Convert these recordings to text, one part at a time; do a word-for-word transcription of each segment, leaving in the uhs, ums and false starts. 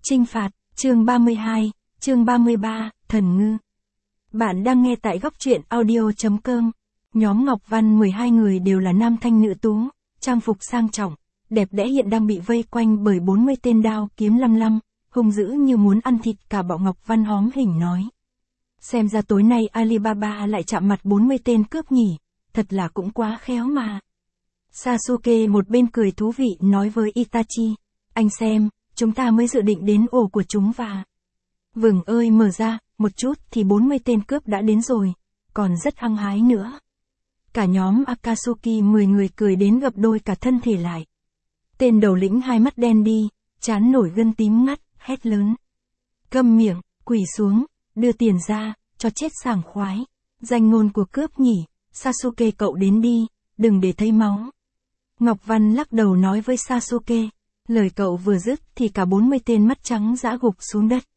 Chinh phạt, chương ba mươi hai, chương ba mươi ba, Thần Ngư. Bạn đang nghe tại góc truyện audio.com. Nhóm Ngọc Văn mười hai người đều là nam thanh nữ tú, trang phục sang trọng, đẹp đẽ hiện đang bị vây quanh bởi bốn mươi tên đao kiếm lăm lăm, hung dữ như muốn ăn thịt cả bọn. Ngọc Văn hóm hỉnh nói. Xem ra tối nay Alibaba lại chạm mặt bốn mươi tên cướp nhỉ, thật là cũng quá khéo mà. Sasuke một bên cười thú vị nói với Itachi, anh xem, chúng ta mới dự định đến ổ của chúng và... Vừng ơi mở ra, một chút thì bốn mươi tên cướp đã đến rồi, còn rất hăng hái nữa. Cả nhóm Akatsuki mười người cười đến gập đôi cả thân thể lại. Tên đầu lĩnh hai mắt đen đi, trán nổi gân tím ngắt, hét lớn. Câm miệng, quỳ xuống, đưa tiền ra, cho chết sảng khoái. Danh ngôn của cướp nhỉ, Sasuke cậu đến đi, đừng để thấy máu. Ngọc Văn lắc đầu nói với Sasuke. Lời cậu vừa dứt thì cả bốn mươi tên mắt trắng dã gục xuống đất.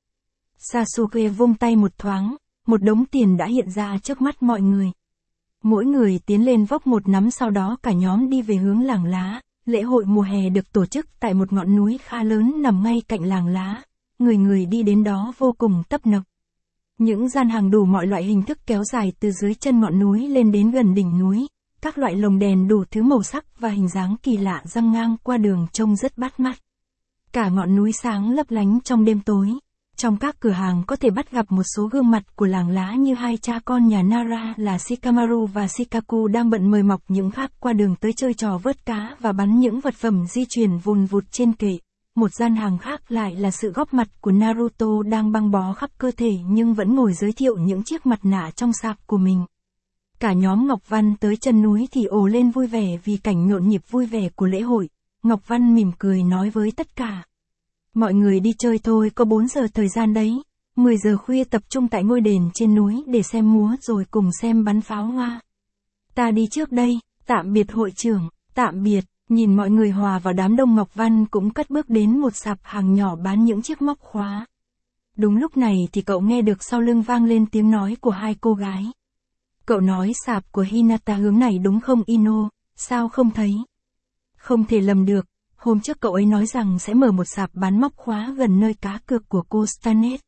Sasuke vung tay một thoáng, một đống tiền đã hiện ra trước mắt mọi người. Mỗi người tiến lên vốc một nắm, sau đó cả nhóm đi về hướng làng lá. Lễ hội mùa hè được tổ chức tại một ngọn núi khá lớn nằm ngay cạnh làng lá. Người người đi đến đó vô cùng tấp nập. Những gian hàng đủ mọi loại hình thức kéo dài từ dưới chân ngọn núi lên đến gần đỉnh núi. Các loại lồng đèn đủ thứ màu sắc và hình dáng kỳ lạ giăng ngang qua đường trông rất bắt mắt. Cả ngọn núi sáng lấp lánh trong đêm tối. Trong các cửa hàng có thể bắt gặp một số gương mặt của làng lá như hai cha con nhà Nara là Shikamaru và Shikaku đang bận mời mọc những khác qua đường tới chơi trò vớt cá và bắn những vật phẩm di chuyển vùn vụt trên kệ. Một gian hàng khác lại là sự góp mặt của Naruto đang băng bó khắp cơ thể nhưng vẫn ngồi giới thiệu những chiếc mặt nạ trong sạp của mình. Cả nhóm Ngọc Văn tới chân núi thì ồ lên vui vẻ vì cảnh nhộn nhịp vui vẻ của lễ hội. Ngọc Văn mỉm cười nói với tất cả. Mọi người đi chơi thôi, có bốn giờ thời gian đấy. mười giờ khuya tập trung tại ngôi đền trên núi để xem múa rồi cùng xem bắn pháo hoa. Ta đi trước đây, tạm biệt hội trưởng, tạm biệt. Nhìn mọi người hòa vào đám đông, Ngọc Văn cũng cất bước đến một sạp hàng nhỏ bán những chiếc móc khóa. Đúng lúc này thì cậu nghe được sau lưng vang lên tiếng nói của hai cô gái. Cậu nói sạp của Hinata hướng này đúng không Ino, sao không thấy? Không thể lầm được, hôm trước cậu ấy nói rằng sẽ mở một sạp bán móc khóa gần nơi cá cược của cô Stanet.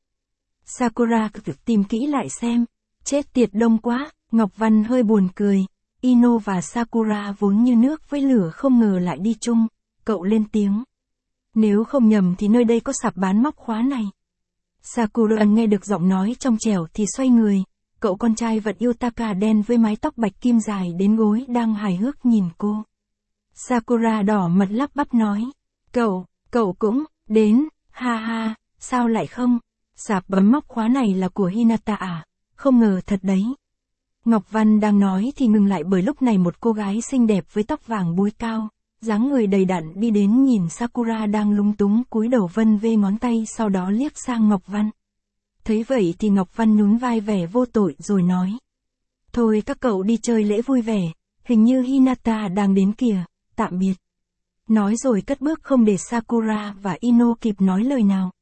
Sakura cực tìm kỹ lại xem, chết tiệt đông quá, Ngọc Văn hơi buồn cười. Ino và Sakura vốn như nước với lửa không ngờ lại đi chung, cậu lên tiếng. Nếu không nhầm thì nơi đây có sạp bán móc khóa này. Sakura nghe được giọng nói trong trẻo thì xoay người. Cậu con trai vật yêu Taka đen với mái tóc bạch kim dài đến gối đang hài hước nhìn cô. Sakura đỏ mặt lắp bắp nói. Cậu, cậu cũng, đến, ha ha, sao lại không? Sạp bấm móc khóa này là của Hinata à? Không ngờ thật đấy. Ngọc Văn đang nói thì ngừng lại bởi lúc này một cô gái xinh đẹp với tóc vàng búi cao, dáng người đầy đặn đi đến nhìn Sakura đang lúng túng cúi đầu vân vê ngón tay, sau đó liếc sang Ngọc Văn. Thấy vậy thì Ngọc Văn nhún vai vẻ vô tội rồi nói. Thôi các cậu đi chơi lễ vui vẻ, hình như Hinata đang đến kìa, tạm biệt. Nói rồi cất bước không để Sakura và Ino kịp nói lời nào.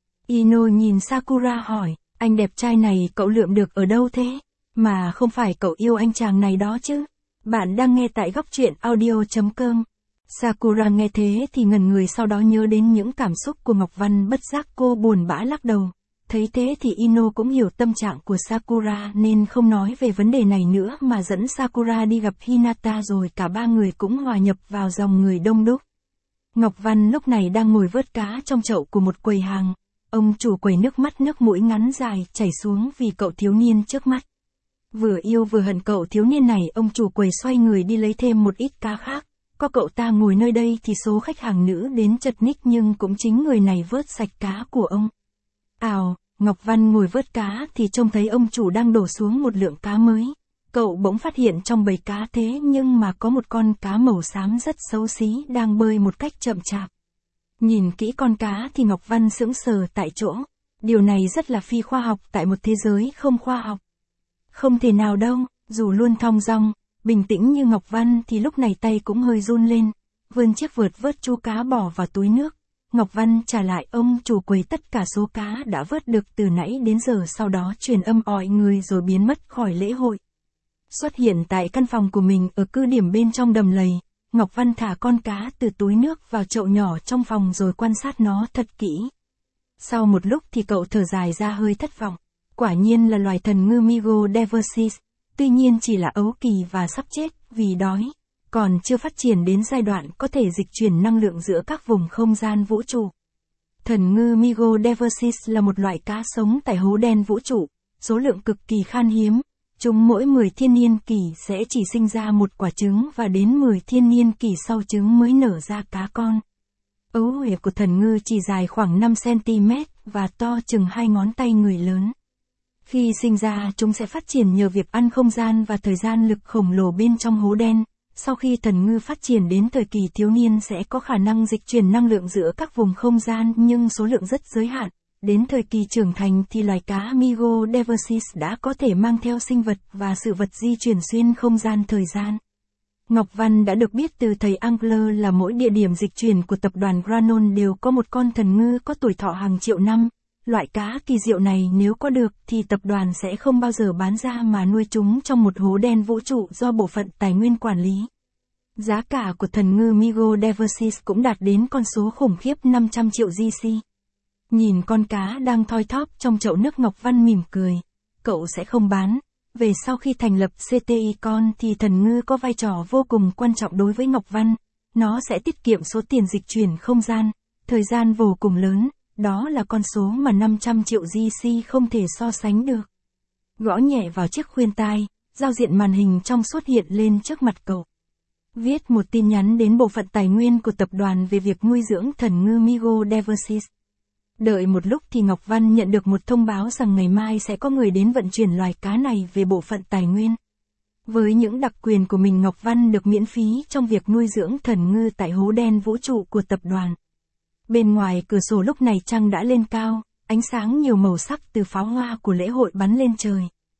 Ino nhìn Sakura hỏi, anh đẹp trai này cậu lượm được ở đâu thế? Mà không phải cậu yêu anh chàng này đó chứ? Bạn đang nghe tại góc truyện audio.com. Sakura nghe thế thì ngẩn người, sau đó nhớ đến những cảm xúc của Ngọc Văn, bất giác cô buồn bã lắc đầu. Thấy thế thì Ino cũng hiểu tâm trạng của Sakura nên không nói về vấn đề này nữa mà dẫn Sakura đi gặp Hinata, rồi cả ba người cũng hòa nhập vào dòng người đông đúc. Ngọc Văn lúc này đang ngồi vớt cá trong chậu của một quầy hàng. Ông chủ quầy nước mắt nước mũi ngắn dài chảy xuống vì cậu thiếu niên trước mắt. Vừa yêu vừa hận cậu thiếu niên này, ông chủ quầy xoay người đi lấy thêm một ít cá khác. Có cậu ta ngồi nơi đây thì số khách hàng nữ đến chật ních, nhưng cũng chính người này vớt sạch cá của ông. Ào, Ngọc Văn ngồi vớt cá thì trông thấy ông chủ đang đổ xuống một lượng cá mới. Cậu bỗng phát hiện trong bầy cá thế nhưng mà có một con cá màu xám rất xấu xí đang bơi một cách chậm chạp. Nhìn kỹ con cá thì Ngọc Văn sững sờ tại chỗ. Điều này rất là phi khoa học tại một thế giới không khoa học. Không thể nào đâu, dù luôn thong dong, bình tĩnh như Ngọc Văn thì lúc này tay cũng hơi run lên, vươn chiếc vợt vớt chú cá bỏ vào túi nước. Ngọc Văn trả lại ông chủ quầy tất cả số cá đã vớt được từ nãy đến giờ, sau đó truyền âm ỏi người rồi biến mất khỏi lễ hội. Xuất hiện tại căn phòng của mình ở cứ điểm bên trong đầm lầy, Ngọc Văn thả con cá từ túi nước vào chậu nhỏ trong phòng rồi quan sát nó thật kỹ. Sau một lúc thì cậu thở dài ra hơi thất vọng. Quả nhiên là loài thần ngư Megadeversis, tuy nhiên chỉ là ấu kỳ và sắp chết vì đói, còn chưa phát triển đến giai đoạn có thể dịch chuyển năng lượng giữa các vùng không gian vũ trụ. Thần ngư Megadeversis là một loại cá sống tại hố đen vũ trụ, số lượng cực kỳ khan hiếm. Chúng mỗi mười thiên niên kỷ sẽ chỉ sinh ra một quả trứng và đến mười thiên niên kỷ sau trứng mới nở ra cá con. Ấu huyệt của thần ngư chỉ dài khoảng năm xăng-ti-mét và to chừng hai ngón tay người lớn. Khi sinh ra chúng sẽ phát triển nhờ việc ăn không gian và thời gian lực khổng lồ bên trong hố đen. Sau khi thần ngư phát triển đến thời kỳ thiếu niên sẽ có khả năng dịch chuyển năng lượng giữa các vùng không gian nhưng số lượng rất giới hạn. Đến thời kỳ trưởng thành thì loài cá Megadeversis đã có thể mang theo sinh vật và sự vật di chuyển xuyên không gian thời gian. Ngọc Văn đã được biết từ thầy Angler là mỗi địa điểm dịch chuyển của tập đoàn Granon đều có một con thần ngư có tuổi thọ hàng triệu năm. Loại cá kỳ diệu này nếu có được thì tập đoàn sẽ không bao giờ bán ra mà nuôi chúng trong một hố đen vũ trụ do bộ phận tài nguyên quản lý. Giá cả của thần ngư Megadeversis cũng đạt đến con số khủng khiếp năm trăm triệu giê xê. Nhìn con cá đang thoi thóp trong chậu nước, Ngọc Văn mỉm cười. Cậu sẽ không bán. Về sau khi thành lập xê tê i Con thì thần ngư có vai trò vô cùng quan trọng đối với Ngọc Văn. Nó sẽ tiết kiệm số tiền dịch chuyển không gian, thời gian vô cùng lớn. Đó là con số mà năm trăm triệu giê xê không thể so sánh được. Gõ nhẹ vào chiếc khuyên tai, giao diện màn hình trong suốt hiện lên trước mặt cậu. Viết một tin nhắn đến bộ phận tài nguyên của tập đoàn về việc nuôi dưỡng thần ngư Megadeversis. Đợi một lúc thì Ngọc Văn nhận được một thông báo rằng ngày mai sẽ có người đến vận chuyển loài cá này về bộ phận tài nguyên. Với những đặc quyền của mình, Ngọc Văn được miễn phí trong việc nuôi dưỡng thần ngư tại hố đen vũ trụ của tập đoàn. Bên ngoài cửa sổ lúc này trăng đã lên cao, ánh sáng nhiều màu sắc từ pháo hoa của lễ hội bắn lên trời.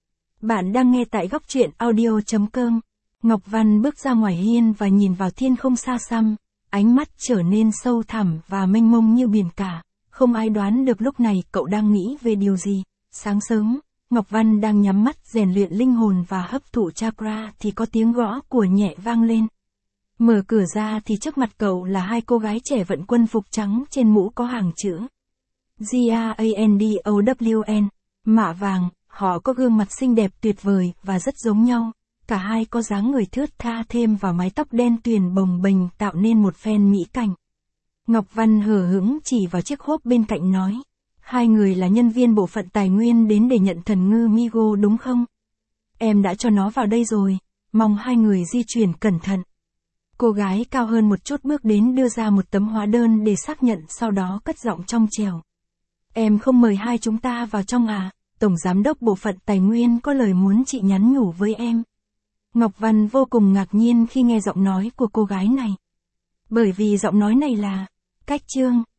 Bạn đang nghe tại góc truyện audio chấm com. Ngọc Văn bước ra ngoài hiên và nhìn vào thiên không xa xăm, ánh mắt trở nên sâu thẳm và mênh mông như biển cả. Không ai đoán được lúc này cậu đang nghĩ về điều gì. Sáng sớm, Ngọc Văn đang nhắm mắt rèn luyện linh hồn và hấp thụ chakra thì có tiếng gõ của nhẹ vang lên. Mở cửa ra thì trước mặt cậu là hai cô gái trẻ vận quân phục trắng, trên mũ có hàng chữ G R A N D O W N, mạ vàng. Họ có gương mặt xinh đẹp tuyệt vời và rất giống nhau. Cả hai có dáng người thướt tha thêm vào mái tóc đen tuyền bồng bềnh tạo nên một phen mỹ cảnh. Ngọc Văn hờ hững chỉ vào chiếc hộp bên cạnh nói. Hai người là nhân viên bộ phận tài nguyên đến để nhận thần ngư Migo đúng không? Em đã cho nó vào đây rồi, mong hai người di chuyển cẩn thận. Cô gái cao hơn một chút bước đến đưa ra một tấm hóa đơn để xác nhận, sau đó cất giọng trong trẻo. Em không mời hai chúng ta vào trong à? Tổng giám đốc bộ phận tài nguyên có lời muốn chị nhắn nhủ với em. Ngọc Văn vô cùng ngạc nhiên khi nghe giọng nói của cô gái này. Bởi vì giọng nói này là Cách Trương.